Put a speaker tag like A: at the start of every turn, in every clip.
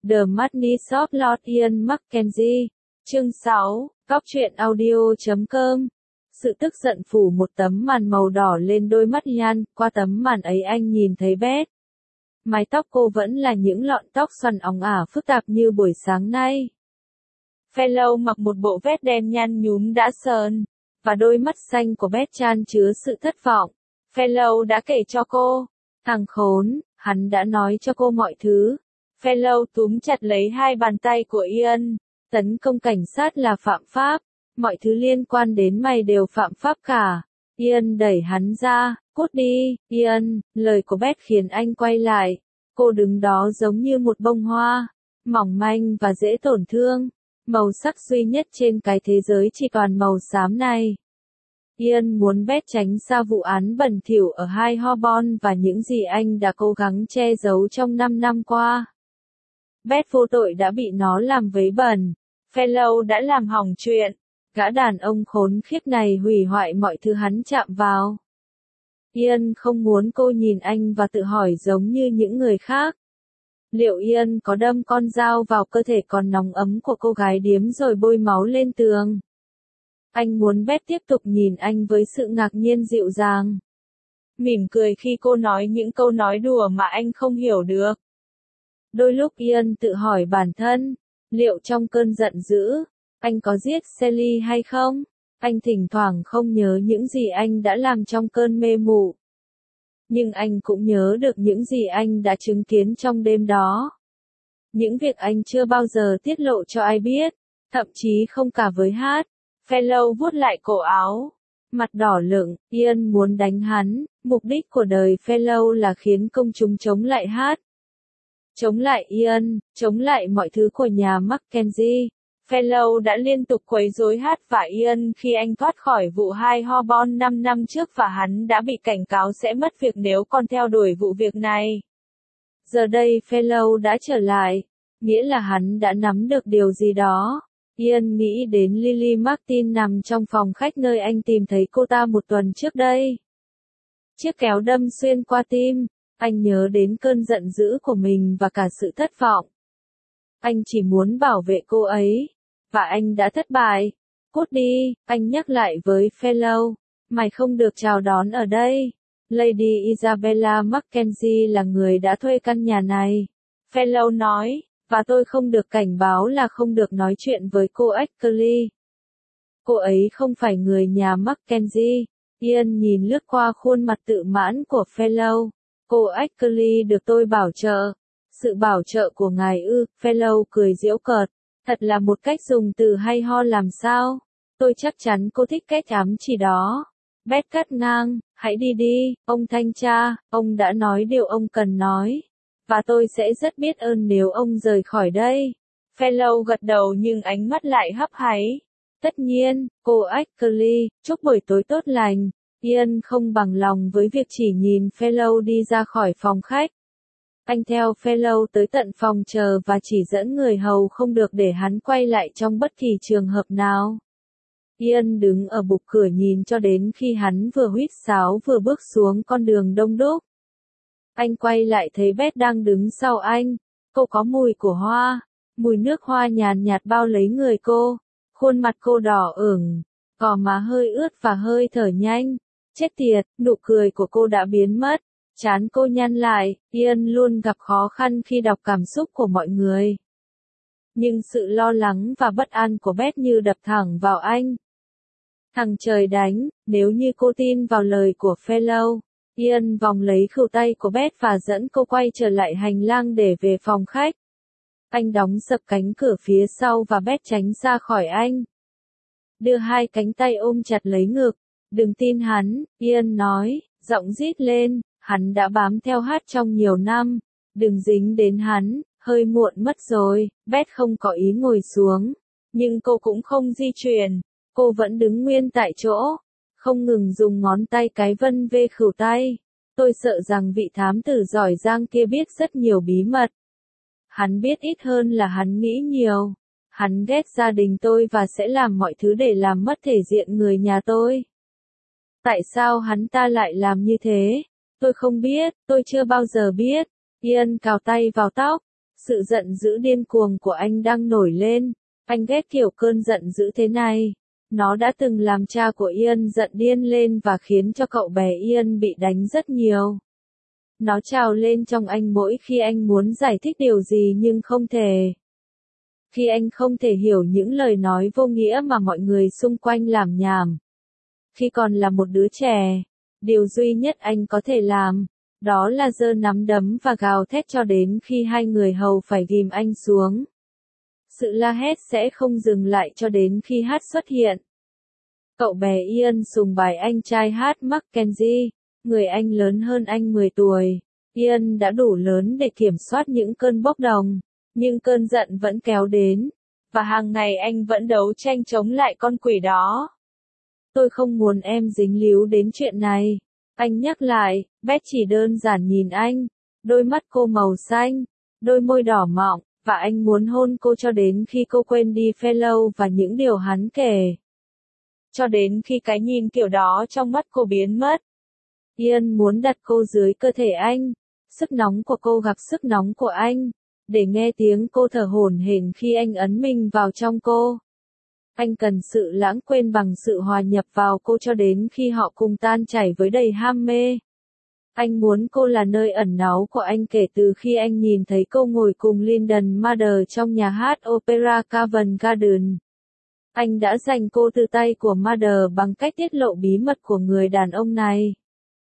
A: The Madness of Lord Ian Mackenzie. Chương 6, Góc truyện audio.com. Sự tức giận phủ một tấm màn màu đỏ lên đôi mắt Ian, qua tấm màn ấy anh nhìn thấy Beth. Mái tóc cô vẫn là những lọn tóc xoăn óng ả phức tạp như buổi sáng nay. Fellow mặc một bộ vest đen nhăn nhúm đã sờn, và đôi mắt xanh của Beth chan chứa sự thất vọng. Fellow đã kể cho cô. Thằng khốn, hắn đã nói cho cô mọi thứ. Fellow túm chặt lấy hai bàn tay của Ian. Tấn công cảnh sát là phạm pháp. Mọi thứ liên quan đến mày đều phạm pháp cả. Ian đẩy hắn ra. Cút đi, Ian. Lời của Beth khiến anh quay lại. Cô đứng đó giống như một bông hoa. Mỏng manh và dễ tổn thương. Màu sắc duy nhất trên cái thế giới chỉ còn màu xám này. Ian muốn Beth tránh xa vụ án bẩn thỉu ở High Holborn và những gì anh đã cố gắng che giấu trong 5 năm qua. Beth vô tội đã bị nó làm vấy bẩn. Fellow đã làm hỏng chuyện. Gã đàn ông khốn khiếp này hủy hoại mọi thứ hắn chạm vào. Ian không muốn cô nhìn anh và tự hỏi giống như những người khác. Liệu Ian có đâm con dao vào cơ thể còn nóng ấm của cô gái điếm rồi bôi máu lên tường? Anh muốn Beth tiếp tục nhìn anh với sự ngạc nhiên dịu dàng. Mỉm cười khi cô nói những câu nói đùa mà anh không hiểu được. Đôi lúc Ian tự hỏi bản thân, liệu trong cơn giận dữ, anh có giết Sally hay không? Anh thỉnh thoảng không nhớ những gì anh đã làm trong cơn mê mụ. Nhưng anh cũng nhớ được những gì anh đã chứng kiến trong đêm đó. Những việc anh chưa bao giờ tiết lộ cho ai biết, thậm chí không cả với Hát. Fellow vuốt lại cổ áo. Mặt đỏ lựng, Ian muốn đánh hắn. Mục đích của đời Fellow là khiến công chúng chống lại Hát. Chống lại Ian, chống lại mọi thứ của nhà Mackenzie. Fellow đã liên tục quấy rối Hát và Ian khi anh thoát khỏi vụ High Holborn 5 năm trước và hắn đã bị cảnh cáo sẽ mất việc nếu còn theo đuổi vụ việc này. Giờ đây Fellow đã trở lại, nghĩa là hắn đã nắm được điều gì đó. Ian nghĩ đến Lily Martin nằm trong phòng khách nơi anh tìm thấy cô ta một tuần trước đây. Chiếc kéo đâm xuyên qua tim, anh nhớ đến cơn giận dữ của mình và cả sự thất vọng. Anh chỉ muốn bảo vệ cô ấy, và anh đã thất bại. Cút đi, anh nhắc lại với Fellow, mày không được chào đón ở đây. Lady Isabella Mackenzie là người đã thuê căn nhà này. Fellow nói, và tôi không được cảnh báo là không được nói chuyện với cô Ashley. Cô ấy không phải người nhà Mackenzie. Ian nhìn lướt qua khuôn mặt tự mãn của Fellow. Cô Ashley được tôi bảo trợ. Sự bảo trợ của ngài ư? Fellow cười giễu cợt. Thật là một cách dùng từ hay ho làm sao? Tôi chắc chắn cô thích cách ám chỉ đó. Beth cắt ngang, hãy đi đi, ông thanh tra, ông đã nói điều ông cần nói. Và tôi sẽ rất biết ơn nếu ông rời khỏi đây. Fellow gật đầu nhưng ánh mắt lại hấp háy. Tất nhiên, cô Ashley, chúc buổi tối tốt lành. Ian không bằng lòng với việc chỉ nhìn Fellow đi ra khỏi phòng khách. Anh theo Fellow tới tận phòng chờ và chỉ dẫn người hầu không được để hắn quay lại trong bất kỳ trường hợp nào. Ian đứng ở bục cửa nhìn cho đến khi hắn vừa huýt sáo vừa bước xuống con đường đông đúc. Anh quay lại thấy Beth đang đứng sau anh. Cô có mùi của hoa. Mùi nước hoa nhàn nhạt bao lấy người cô. Khuôn mặt cô đỏ ửng. Gò má hơi ướt và hơi thở nhanh. Chết tiệt, nụ cười của cô đã biến mất. Trán cô nhăn lại. Ian luôn gặp khó khăn khi đọc cảm xúc của mọi người. Nhưng sự lo lắng và bất an của Beth như đập thẳng vào anh. Thằng trời đánh, nếu như cô tin vào lời của Fellow. Ian vòng lấy khuỷu tay của Beth và dẫn cô quay trở lại hành lang để về phòng khách. Anh đóng sập cánh cửa phía sau và Beth tránh ra khỏi anh. Đưa hai cánh tay ôm chặt lấy ngực. Đừng tin hắn, Ian nói, giọng rít lên, hắn đã bám theo Hát trong nhiều năm. Đừng dính đến hắn, hơi muộn mất rồi. Beth không có ý ngồi xuống. Nhưng cô cũng không di chuyển. Cô vẫn đứng nguyên tại chỗ. Không ngừng dùng ngón tay cái vân về khuỷu tay. Tôi sợ rằng vị thám tử giỏi giang kia biết rất nhiều bí mật. Hắn biết ít hơn là hắn nghĩ nhiều. Hắn ghét gia đình tôi và sẽ làm mọi thứ để làm mất thể diện người nhà tôi. Tại sao hắn ta lại làm như thế? Tôi không biết, tôi chưa bao giờ biết. Ian cào tay vào tóc. Sự giận dữ điên cuồng của anh đang nổi lên. Anh ghét kiểu cơn giận dữ thế này. Nó đã từng làm cha của Ian giận điên lên và khiến cho cậu bé Ian bị đánh rất nhiều. Nó trào lên trong anh mỗi khi anh muốn giải thích điều gì nhưng không thể. Khi anh không thể hiểu những lời nói vô nghĩa mà mọi người xung quanh làm nhảm. Khi còn là một đứa trẻ, điều duy nhất anh có thể làm, đó là giơ nắm đấm và gào thét cho đến khi hai người hầu phải ghim anh xuống. Sự la hét sẽ không dừng lại cho đến khi Hát xuất hiện. Cậu bé Ian sùng bái anh trai Hát Mackenzie, người anh lớn hơn anh 10 tuổi. Ian đã đủ lớn để kiểm soát những cơn bốc đồng, nhưng cơn giận vẫn kéo đến, và hàng ngày anh vẫn đấu tranh chống lại con quỷ đó. Tôi không muốn em dính líu đến chuyện này. Anh nhắc lại, Beth chỉ đơn giản nhìn anh, đôi mắt cô màu xanh, đôi môi đỏ mọng, và anh muốn hôn cô cho đến khi cô quên đi Fellow và những điều hắn kể. Cho đến khi cái nhìn kiểu đó trong mắt cô biến mất. Ian muốn đặt cô dưới cơ thể anh, sức nóng của cô gặp sức nóng của anh, để nghe tiếng cô thở hổn hển khi anh ấn mình vào trong cô. Anh cần sự lãng quên bằng sự hòa nhập vào cô cho đến khi họ cùng tan chảy với đầy ham mê. Anh muốn cô là nơi ẩn náu của anh kể từ khi anh nhìn thấy cô ngồi cùng Lyndon Mother trong nhà hát opera Covent Garden. Anh đã giành cô từ tay của Mother bằng cách tiết lộ bí mật của người đàn ông này.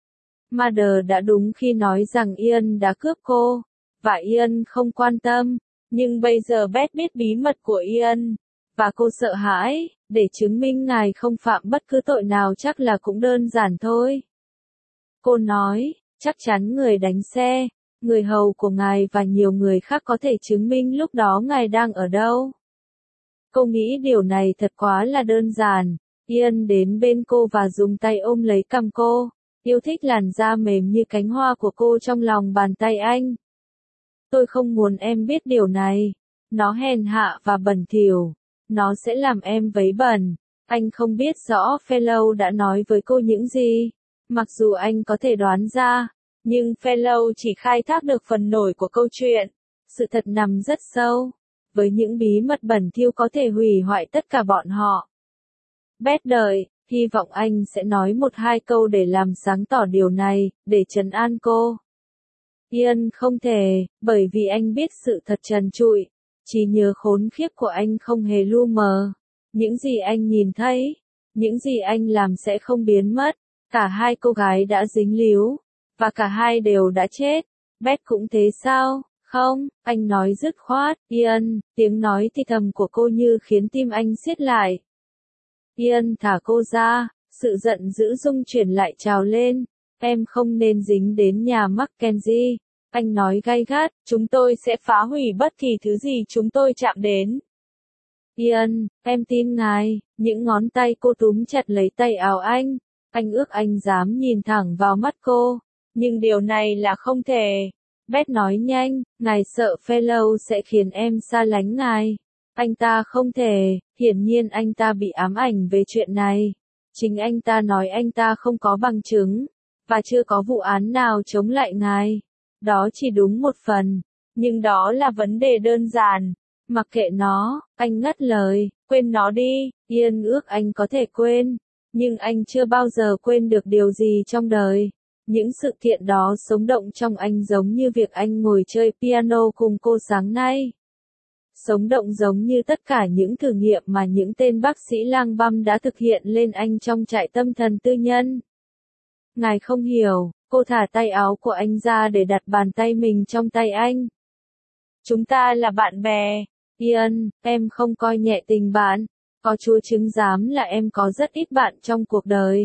A: Mother đã đúng khi nói rằng Ian đã cướp cô, và Ian không quan tâm, nhưng bây giờ Beth biết bí mật của Ian, và cô sợ hãi, để chứng minh ngài không phạm bất cứ tội nào chắc là cũng đơn giản thôi. Cô nói, chắc chắn người đánh xe, người hầu của ngài và nhiều người khác có thể chứng minh lúc đó ngài đang ở đâu. Cô nghĩ điều này thật quá là đơn giản. Ian đến bên cô và dùng tay ôm lấy cằm cô, yêu thích làn da mềm như cánh hoa của cô trong lòng bàn tay anh. Tôi không muốn em biết điều này. Nó hèn hạ và bẩn thỉu. Nó sẽ làm em vấy bẩn. Anh không biết rõ Fellow đã nói với cô những gì. Mặc dù anh có thể đoán ra, nhưng Fellow chỉ khai thác được phần nổi của câu chuyện. Sự thật nằm rất sâu, với những bí mật bẩn thỉu có thể hủy hoại tất cả bọn họ. Beth đợi, hy vọng anh sẽ nói một hai câu để làm sáng tỏ điều này, để trấn an cô. Ian không thể, bởi vì anh biết sự thật trần trụi. Trí nhớ khốn khiếp của anh không hề lu mờ. Những gì anh nhìn thấy, những gì anh làm sẽ không biến mất. Cả hai cô gái đã dính líu, và cả hai đều đã chết. Beth cũng thế sao? Không, anh nói dứt khoát. Ian, tiếng nói thì thầm của cô như khiến tim anh siết lại. Ian thả cô ra, sự giận dữ rung chuyển lại trào lên. Em không nên dính đến nhà Mackenzie. Anh nói gay gắt, chúng tôi sẽ phá hủy bất kỳ thứ gì chúng tôi chạm đến. Ian, em tin ngài. Những ngón tay cô túm chặt lấy tay áo anh. Anh ước anh dám nhìn thẳng vào mắt cô. Nhưng điều này là không thể. Beth nói nhanh, ngài sợ Fellow sẽ khiến em xa lánh ngài. Anh ta không thể, hiển nhiên anh ta bị ám ảnh về chuyện này. Chính anh ta nói anh ta không có bằng chứng, và chưa có vụ án nào chống lại ngài. Đó chỉ đúng một phần, nhưng đó là vấn đề đơn giản. Mặc kệ nó, anh ngắt lời, quên nó đi. Ian ước anh có thể quên, nhưng anh chưa bao giờ quên được điều gì trong đời. Những sự kiện đó sống động trong anh giống như việc anh ngồi chơi piano cùng cô sáng nay. Sống động giống như tất cả những thử nghiệm mà những tên bác sĩ lang băm đã thực hiện lên anh trong trại tâm thần tư nhân. Ngài không hiểu, cô thả tay áo của anh ra để đặt bàn tay mình trong tay anh. Chúng ta là bạn bè. Ian, em không coi nhẹ tình bạn. Có Chúa chứng giám là em có rất ít bạn trong cuộc đời.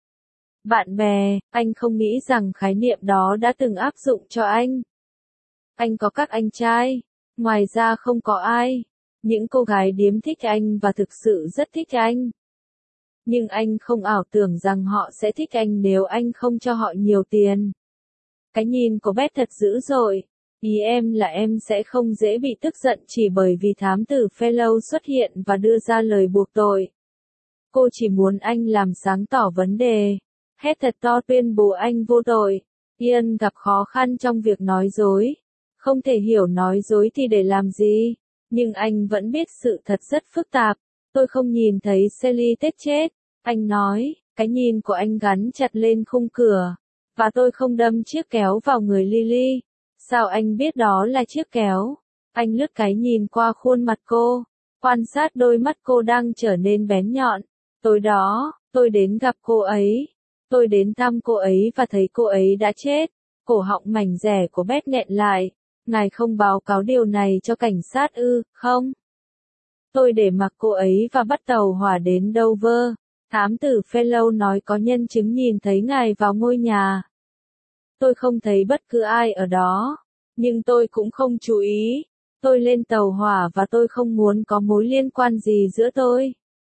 A: Bạn bè, anh không nghĩ rằng khái niệm đó đã từng áp dụng cho anh. Anh có các anh trai. Ngoài ra không có ai. Những cô gái điếm thích anh và thực sự rất thích anh. Nhưng anh không ảo tưởng rằng họ sẽ thích anh nếu anh không cho họ nhiều tiền. Cái nhìn của Beth thật dữ dội. Ý em là em sẽ không dễ bị tức giận chỉ bởi vì thám tử Fellow xuất hiện và đưa ra lời buộc tội. Cô chỉ muốn anh làm sáng tỏ vấn đề. Hét thật to tuyên bố anh vô tội. Ian gặp khó khăn trong việc nói dối. Không thể hiểu nói dối thì để làm gì, nhưng anh vẫn biết sự thật rất phức tạp. Tôi không nhìn thấy Sally Ted chết, anh nói, cái nhìn của anh gắn chặt lên khung cửa, và tôi không đâm chiếc kéo vào người Lily. Sao anh biết đó là chiếc kéo? Anh lướt cái nhìn qua khuôn mặt cô, quan sát đôi mắt cô đang trở nên bén nhọn. Tối đó, tôi đến gặp cô ấy. Tôi đến thăm cô ấy và thấy cô ấy đã chết. Cổ họng mảnh dẻ của Beth nghẹn lại. Ngài không báo cáo điều này cho cảnh sát ư, không? Tôi để mặc cô ấy và bắt tàu hỏa đến Dover. Thám tử Fellow nói có nhân chứng nhìn thấy ngài vào ngôi nhà. Tôi không thấy bất cứ ai ở đó, nhưng tôi cũng không chú ý. Tôi lên tàu hỏa và tôi không muốn có mối liên quan gì giữa tôi,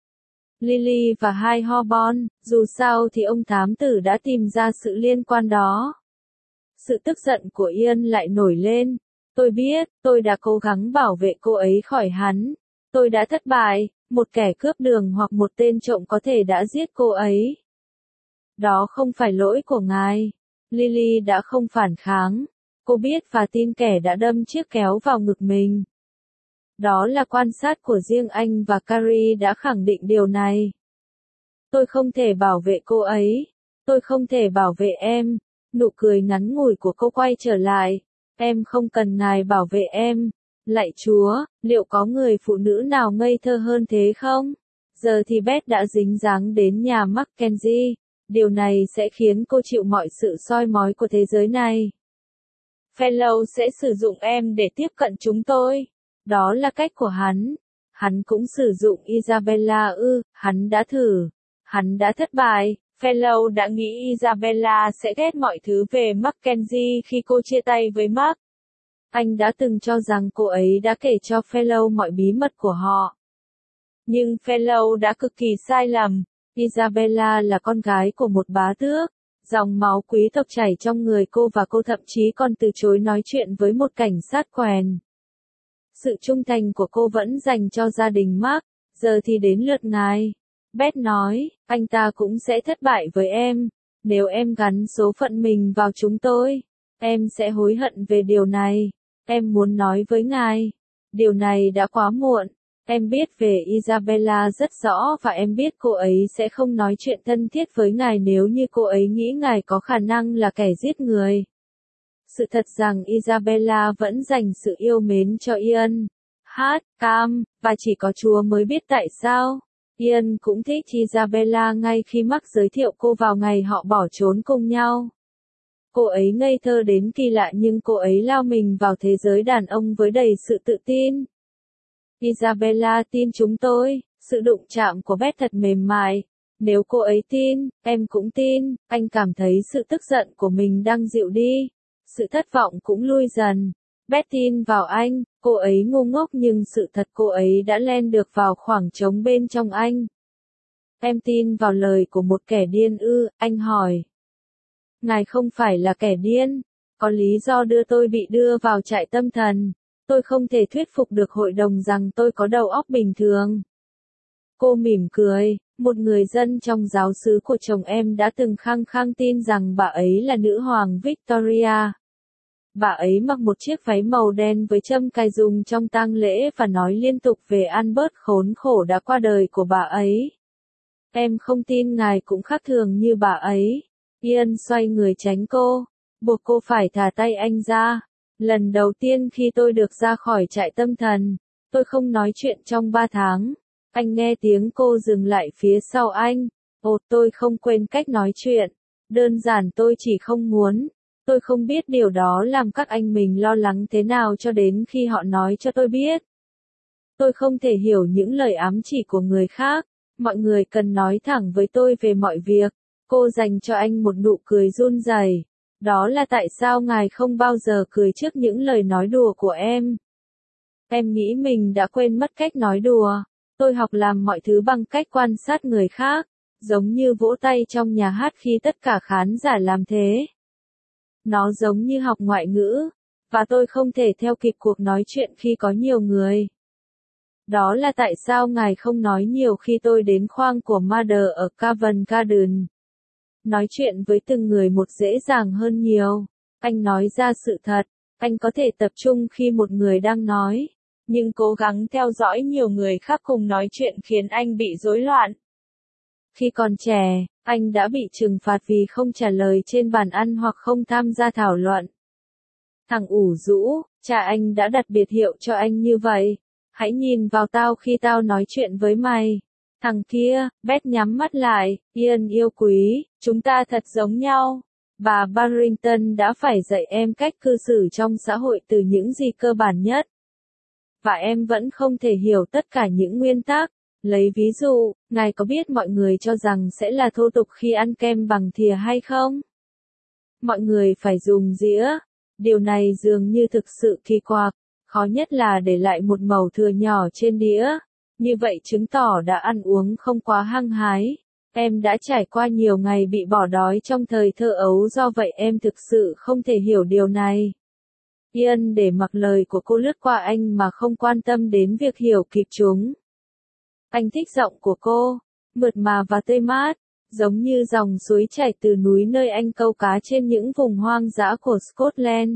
A: Lily và hai Horborn. Dù sao thì ông thám tử đã tìm ra sự liên quan đó. Sự tức giận của Ian lại nổi lên. Tôi biết, tôi đã cố gắng bảo vệ cô ấy khỏi hắn. Tôi đã thất bại, một kẻ cướp đường hoặc một tên trộm có thể đã giết cô ấy. Đó không phải lỗi của ngài. Lily đã không phản kháng. Cô biết và tin kẻ đã đâm chiếc kéo vào ngực mình. Đó là quan sát của riêng anh và Carrie đã khẳng định điều này. Tôi không thể bảo vệ cô ấy. Tôi không thể bảo vệ em. Nụ cười ngắn ngủi của cô quay trở lại. Em không cần ngài bảo vệ em. Lạy Chúa, liệu có người phụ nữ nào ngây thơ hơn thế không? Giờ thì Beth đã dính dáng đến nhà Mackenzie. Điều này sẽ khiến cô chịu mọi sự soi mói của thế giới này. Fellow sẽ sử dụng em để tiếp cận chúng tôi. Đó là cách của hắn. Hắn cũng sử dụng Isabella ư, hắn đã thử. Hắn đã thất bại. Fellow đã nghĩ Isabella sẽ ghét mọi thứ về Mackenzie khi cô chia tay với Mark. Anh đã từng cho rằng cô ấy đã kể cho Fellow mọi bí mật của họ. Nhưng Fellow đã cực kỳ sai lầm. Isabella là con gái của một bá tước. Dòng máu quý tộc chảy trong người cô và cô thậm chí còn từ chối nói chuyện với một cảnh sát quèn. Sự trung thành của cô vẫn dành cho gia đình Mark. Giờ thì đến lượt ngài. Beth nói, anh ta cũng sẽ thất bại với em. Nếu em gắn số phận mình vào chúng tôi, em sẽ hối hận về điều này. Em muốn nói với ngài. Điều này đã quá muộn. Em biết về Isabella rất rõ và em biết cô ấy sẽ không nói chuyện thân thiết với ngài nếu như cô ấy nghĩ ngài có khả năng là kẻ giết người. Sự thật rằng Isabella vẫn dành sự yêu mến cho Ian. Cam, và chỉ có Chúa mới biết tại sao. Ian cũng thích Isabella ngay khi Mark giới thiệu cô vào ngày họ bỏ trốn cùng nhau. Cô ấy ngây thơ đến kỳ lạ nhưng cô ấy lao mình vào thế giới đàn ông với đầy sự tự tin. Isabella tin chúng tôi, sự đụng chạm của Beth thật mềm mại. Nếu cô ấy tin, em cũng tin. Anh cảm thấy sự tức giận của mình đang dịu đi. Sự thất vọng cũng lui dần. Beth tin vào anh, cô ấy ngu ngốc nhưng sự thật cô ấy đã len được vào khoảng trống bên trong anh. Em tin vào lời của một kẻ điên ư, anh hỏi. Ngài không phải là kẻ điên. Có lý do đưa tôi bị đưa vào trại tâm thần. Tôi không thể thuyết phục được hội đồng rằng tôi có đầu óc bình thường. Cô mỉm cười, một người dân trong giáo xứ của chồng em đã từng khăng khăng tin rằng bà ấy là nữ hoàng Victoria. Bà ấy mặc một chiếc váy màu đen với châm cài dùng trong tang lễ và nói liên tục về Albert khốn khổ đã qua đời của bà ấy. Em không tin ngài cũng khác thường như bà ấy. Ian xoay người tránh cô, buộc cô phải thả tay anh ra. Lần đầu tiên khi tôi được ra khỏi trại tâm thần, tôi không nói chuyện trong 3 tháng. Anh nghe tiếng cô dừng lại phía sau anh. Ồ, tôi không quên cách nói chuyện. Đơn giản tôi chỉ không muốn. Tôi không biết điều đó làm các anh mình lo lắng thế nào cho đến khi họ nói cho tôi biết. Tôi không thể hiểu những lời ám chỉ của người khác. Mọi người cần nói thẳng với tôi về mọi việc. Cô dành cho anh một nụ cười run rẩy. Đó là tại sao ngài không bao giờ cười trước những lời nói đùa của em. Em nghĩ mình đã quên mất cách nói đùa. Tôi học làm mọi thứ bằng cách quan sát người khác, giống như vỗ tay trong nhà hát khi tất cả khán giả làm thế. Nó giống như học ngoại ngữ, và tôi không thể theo kịp cuộc nói chuyện khi có nhiều người. Đó là tại sao ngài không nói nhiều khi tôi đến khoang của Mother ở Covent Garden. Nói chuyện với từng người một dễ dàng hơn nhiều. Anh nói ra sự thật. Anh có thể tập trung khi một người đang nói, nhưng cố gắng theo dõi nhiều người khác cùng nói chuyện khiến anh bị rối loạn. Khi còn trẻ, anh đã bị trừng phạt vì không trả lời trên bàn ăn hoặc không tham gia thảo luận. Thằng ủ rũ, cha anh đã đặt biệt hiệu cho anh như vậy. Hãy nhìn vào tao khi tao nói chuyện với mày. Thằng kia, Beth nhắm mắt lại, Ian yêu quý, chúng ta thật giống nhau. Bà Barrington đã phải dạy em cách cư xử trong xã hội từ những gì cơ bản nhất. Và em vẫn không thể hiểu tất cả những nguyên tắc. Lấy ví dụ, ngài có biết mọi người cho rằng sẽ là thô tục khi ăn kem bằng thìa hay không? Mọi người phải dùng dĩa. Điều này dường như thực sự kỳ quặc. Khó nhất là để lại một mẩu thừa nhỏ trên đĩa. Như vậy chứng tỏ đã ăn uống không quá hăng hái. Em đã trải qua nhiều ngày bị bỏ đói trong thời thơ ấu, do vậy em thực sự không thể hiểu điều này. Ian để mặc lời của cô lướt qua anh mà không quan tâm đến việc hiểu kịp chúng. Anh thích giọng của cô, mượt mà và tươi mát, giống như dòng suối chảy từ núi nơi anh câu cá trên những vùng hoang dã của Scotland.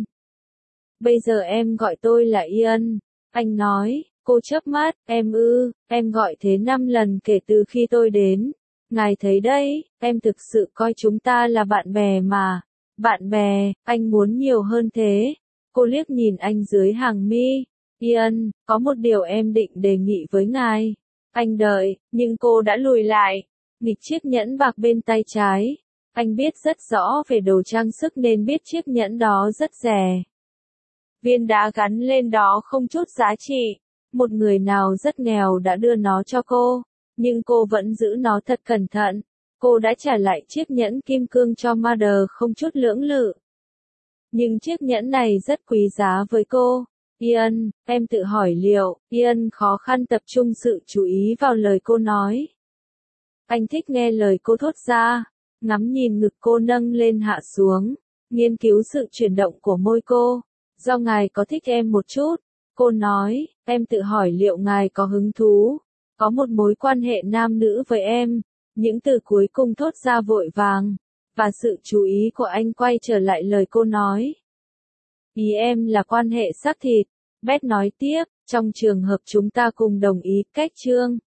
A: Bây giờ em gọi tôi là Ian, anh nói. Cô chớp mắt, em gọi thế 5 lần kể từ khi tôi đến. Ngài thấy đấy, em thực sự coi chúng ta là bạn bè mà. Bạn bè, anh muốn nhiều hơn thế. Cô liếc nhìn anh dưới hàng mi. Ian, có một điều em định đề nghị với ngài. Anh đợi, nhưng cô đã lùi lại. Nghịch chiếc nhẫn bạc bên tay trái. Anh biết rất rõ về đồ trang sức nên biết chiếc nhẫn đó rất rẻ. Viên đá gắn lên đó không chút giá trị. Một người nào rất nghèo đã đưa nó cho cô, nhưng cô vẫn giữ nó thật cẩn thận. Cô đã trả lại chiếc nhẫn kim cương cho Mother không chút lưỡng lự. Nhưng chiếc nhẫn này rất quý giá với cô. Ian, em tự hỏi liệu, Ian khó khăn tập trung sự chú ý vào lời cô nói. Anh thích nghe lời cô thốt ra, ngắm nhìn ngực cô nâng lên hạ xuống, nghiên cứu sự chuyển động của môi cô. Do ngài có thích em một chút, cô nói, em tự hỏi liệu ngài có hứng thú, có một mối quan hệ nam nữ với em. Những từ cuối cùng thốt ra vội vàng, và sự chú ý của anh quay trở lại lời cô nói. Ý em là quan hệ xác thịt, Beth nói tiếp, trong trường hợp chúng ta cùng đồng ý cách chương.